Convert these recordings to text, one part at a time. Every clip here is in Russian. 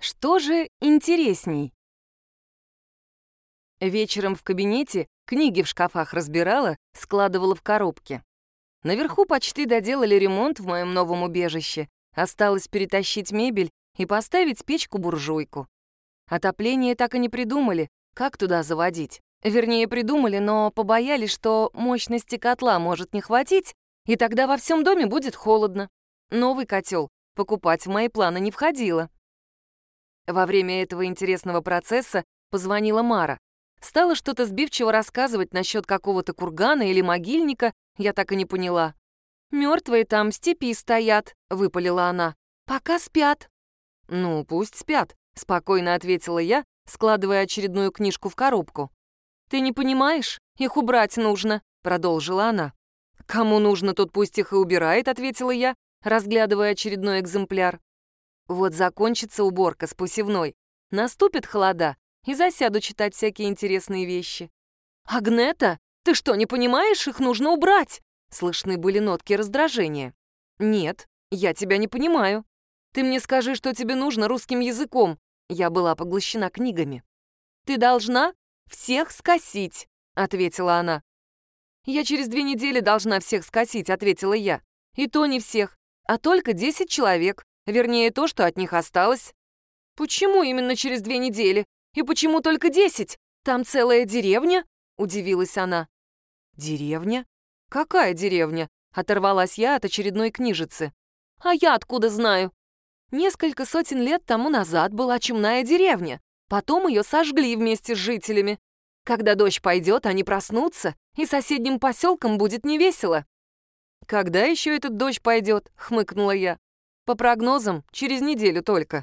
Что же интересней? Вечером в кабинете книги в шкафах разбирала, складывала в коробки. Наверху почти доделали ремонт в моем новом убежище. Осталось перетащить мебель и поставить печку-буржуйку. Отопление так и не придумали, как туда заводить. Вернее, придумали, но побоялись, что мощности котла может не хватить, и тогда во всем доме будет холодно. Новый котел покупать в мои планы не входило. Во время этого интересного процесса позвонила Мара. Стала что-то сбивчиво рассказывать насчет какого-то кургана или могильника, я так и не поняла. «Мертвые там в степи стоят», — выпалила она. «Пока спят». «Ну, пусть спят», — спокойно ответила я, складывая очередную книжку в коробку. «Ты не понимаешь? Их убрать нужно», — продолжила она. «Кому нужно, тот пусть их и убирает», — ответила я, разглядывая очередной экземпляр. «Вот закончится уборка с посевной, наступит холода, и засяду читать всякие интересные вещи». «Агнета, ты что, не понимаешь? Их нужно убрать!» Слышны были нотки раздражения. «Нет, я тебя не понимаю. Ты мне скажи, что тебе нужно русским языком». Я была поглощена книгами. «Ты должна всех скосить», — ответила она. «Я через 2 недели должна всех скосить», — ответила я. «И то не всех, а только 10 человек, вернее, то, что от них осталось». «Почему именно через 2 недели? И почему только 10? Там целая деревня?» — удивилась она. «Деревня? Какая деревня?» — оторвалась я от очередной книжицы. «А я откуда знаю? Несколько сотен лет тому назад была чумная деревня. Потом ее сожгли вместе с жителями. Когда дождь пойдет, они проснутся, и соседним поселкам будет невесело». «Когда еще этот дождь пойдет?» — хмыкнула я. «По прогнозам, через неделю только».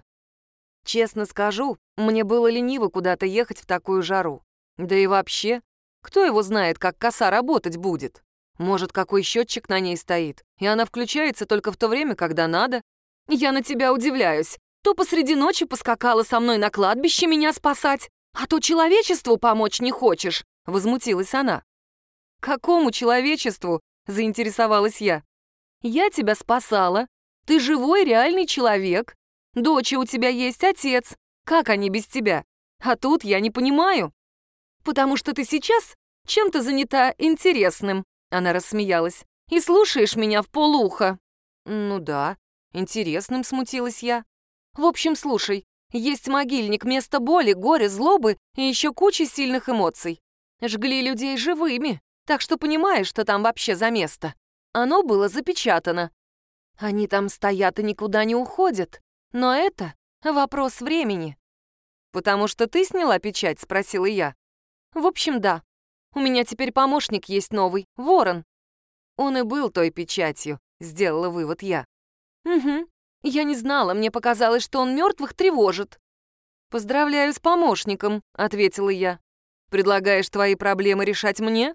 Честно скажу, мне было лениво куда-то ехать в такую жару. Да и вообще, кто его знает, как коса работать будет? Может, какой счетчик на ней стоит, и она включается только в то время, когда надо? Я на тебя удивляюсь. То посреди ночи поскакала со мной на кладбище меня спасать, а то человечеству помочь не хочешь, — возмутилась она. «Какому человечеству?» — заинтересовалась я. «Я тебя спасала. Ты живой, реальный человек. Дочь у тебя есть, отец. Как они без тебя? А тут я не понимаю». «Потому что ты сейчас чем-то занята интересным», — она рассмеялась, «и слушаешь меня вполуха». «Ну да, интересным», — смутилась я. «В общем, слушай, есть могильник, место боли, горя, злобы и еще куча сильных эмоций. Жгли людей живыми, так что понимаешь, что там вообще за место. Оно было запечатано. Они там стоят и никуда не уходят. Но это вопрос времени». «Потому что ты сняла печать?» — спросила я. «В общем, да. У меня теперь помощник есть новый, Ворон». «Он и был той печатью», — сделала вывод я. «Угу. Я не знала, мне показалось, что он мертвых тревожит». «Поздравляю с помощником», — ответила я. «Предлагаешь твои проблемы решать мне?»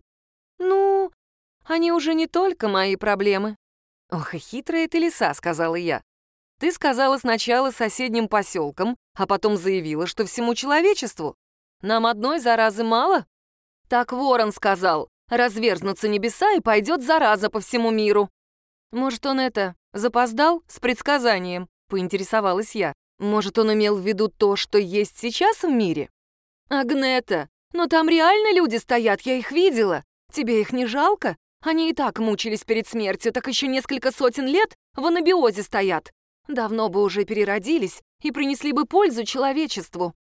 «Ну, они уже не только мои проблемы». «Ох, и хитрая ты лиса», — сказала я. «Ты сказала сначала соседним поселкам, а потом заявила, что всему человечеству. Нам одной заразы мало?» «Так Ворон сказал, разверзнутся небеса и пойдет зараза по всему миру». «Может, он запоздал с предсказанием?» — поинтересовалась я. «Может, он имел в виду то, что есть сейчас в мире?» «Агнета, но там реально люди стоят, я их видела. Тебе их не жалко? Они и так мучились перед смертью, так еще несколько сотен лет в анабиозе стоят. Давно бы уже переродились и принесли бы пользу человечеству».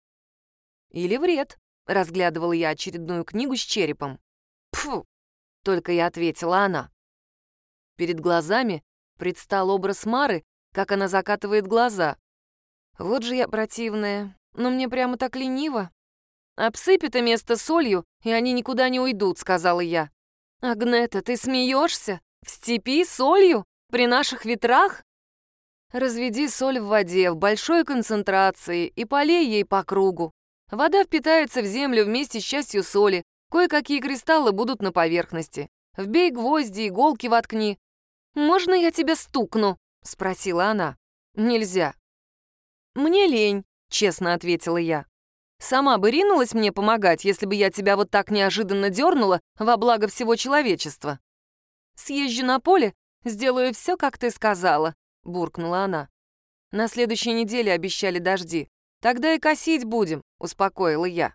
«Или вред», — разглядывала я очередную книгу с черепом. «Пфу», — только и ответила она. Перед глазами предстал образ Мары, как она закатывает глаза. Вот же я противная, но мне прямо так лениво. «Обсыпь это место солью, и они никуда не уйдут», — сказала я. «Агнета, ты смеешься? В степи солью? При наших ветрах?» «Разведи соль в воде в большой концентрации и полей ей по кругу. Вода впитается в землю вместе с частью соли, кое-какие кристаллы будут на поверхности. Вбей гвозди, иголки воткни». «Можно я тебя стукну?» — спросила она. «Нельзя». «Мне лень», — честно ответила я. «Сама бы ринулась мне помогать, если бы я тебя вот так неожиданно дернула во благо всего человечества». «Съезжу на поле, сделаю все, как ты сказала», — буркнула она. На следующей неделе обещали дожди. Тогда и косить будем», — успокоила я.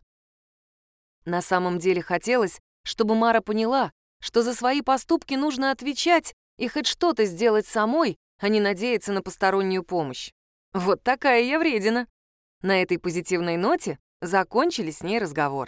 На самом деле хотелось, чтобы Мара поняла, что за свои поступки нужно отвечать и хоть что-то сделать самой, а не надеяться на постороннюю помощь. Вот такая я вредина. На этой позитивной ноте закончили с ней разговор.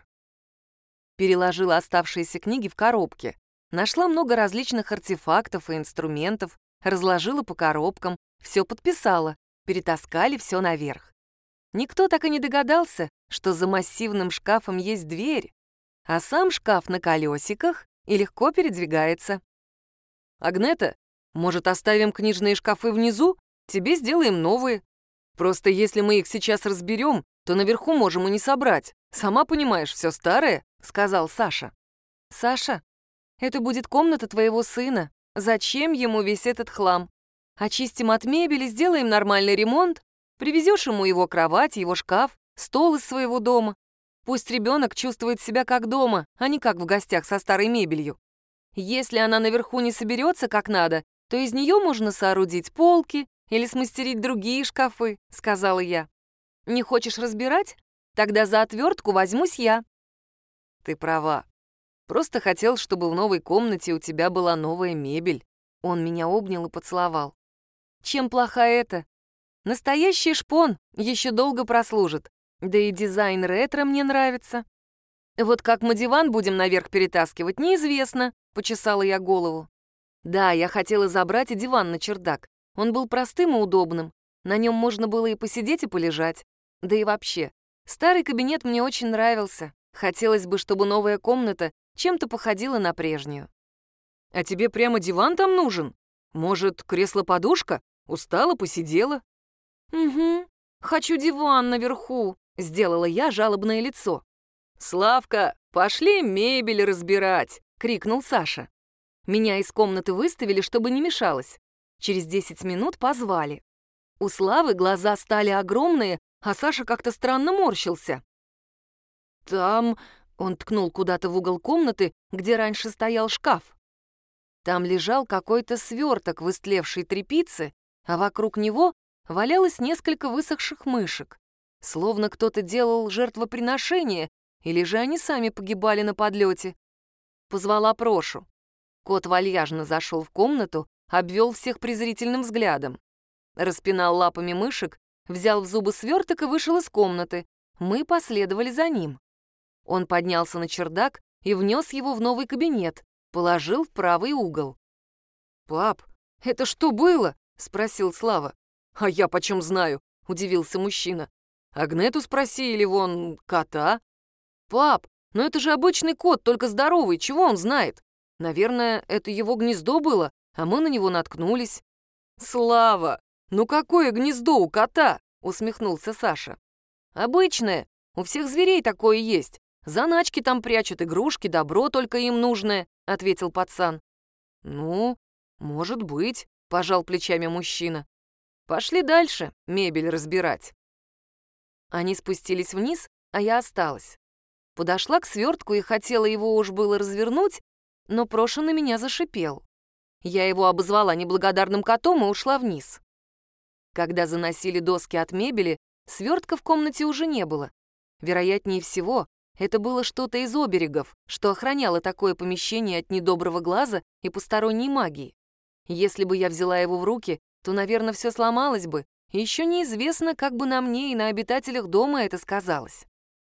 Переложила оставшиеся книги в коробки, нашла много различных артефактов и инструментов, разложила по коробкам, все подписала, перетаскали все наверх. Никто так и не догадался, что за массивным шкафом есть дверь, а сам шкаф на колесиках и легко передвигается. «Агнета, может, оставим книжные шкафы внизу? Тебе сделаем новые. Просто если мы их сейчас разберем, то наверху можем и не собрать. Сама понимаешь, все старое», — сказал Саша. «Саша, это будет комната твоего сына. Зачем ему весь этот хлам? Очистим от мебели, сделаем нормальный ремонт, привезешь ему его кровать, его шкаф, стол из своего дома. Пусть ребенок чувствует себя как дома, а не как в гостях со старой мебелью. Если она наверху не соберется как надо, то из нее можно соорудить полки или смастерить другие шкафы», — сказала я. «Не хочешь разбирать? Тогда за отвертку возьмусь я». «Ты права. Просто хотел, чтобы в новой комнате у тебя была новая мебель». Он меня обнял и поцеловал. «Чем плохо это? Настоящий шпон еще долго прослужит. Да и дизайн ретро мне нравится. Вот как мы диван будем наверх перетаскивать, неизвестно», — почесала я голову. Да, я хотела забрать и диван на чердак. Он был простым и удобным. На нем можно было и посидеть, и полежать. Да и вообще, старый кабинет мне очень нравился. Хотелось бы, чтобы новая комната чем-то походила на прежнюю. «А тебе прямо диван там нужен? Может, кресло-подушка? Устала, посидела?» «Угу, хочу диван наверху», — сделала я жалобное лицо. «Славка, пошли мебель разбирать!» — крикнул Саша. Меня из комнаты выставили, чтобы не мешалось. Через 10 минут позвали. У Славы глаза стали огромные, а Саша как-то странно морщился. «Там...» — он ткнул куда-то в угол комнаты, где раньше стоял шкаф. Там лежал какой-то сверток в истлевшей тряпице, а вокруг него валялось несколько высохших мышек. Словно кто-то делал жертвоприношение, или же они сами погибали на подлете. Позвала Прошу. Кот вальяжно зашел в комнату, обвел всех презрительным взглядом. Распинал лапами мышек, взял в зубы сверток и вышел из комнаты. Мы последовали за ним. Он поднялся на чердак и внес его в новый кабинет, положил в правый угол. «Пап, это что было?» — спросил Слава. «А я почем знаю?» — удивился мужчина. «Агнету спроси или вон кота». «Пап, но это же обычный кот, только здоровый, чего он знает? Наверное, это его гнездо было, а мы на него наткнулись». «Слава, ну какое гнездо у кота?» — усмехнулся Саша. «Обычное, у всех зверей такое есть. Заначки там прячут, игрушки, добро только им нужное», — ответил пацан. «Ну, может быть», — пожал плечами мужчина. «Пошли дальше мебель разбирать». Они спустились вниз, а я осталась. Подошла к свертку и хотела его уж было развернуть, но Проша на меня зашипел. Я его обозвала неблагодарным котом и ушла вниз. Когда заносили доски от мебели, свертка в комнате уже не было. Вероятнее всего, это было что-то из оберегов, что охраняло такое помещение от недоброго глаза и посторонней магии. Если бы я взяла его в руки, то, наверное, все сломалось бы, и еще неизвестно, как бы на мне и на обитателях дома это сказалось.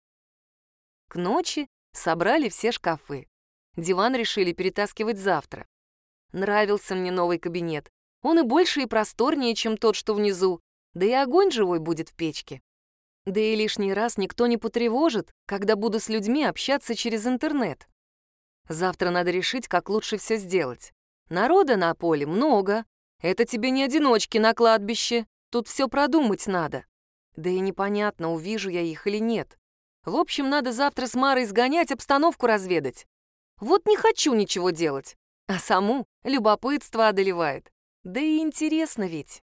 К ночи собрали все шкафы. Диван решили перетаскивать завтра. Нравился мне новый кабинет. Он и больше, и просторнее, чем тот, что внизу. Да и огонь живой будет в печке. Да и лишний раз никто не потревожит, когда буду с людьми общаться через интернет. Завтра надо решить, как лучше все сделать. Народа на поле много. Это тебе не одиночки на кладбище. Тут все продумать надо. Да и непонятно, увижу я их или нет. В общем, надо завтра с Марой сгонять, обстановку разведать. Вот не хочу ничего делать, а саму любопытство одолевает. Да и интересно ведь.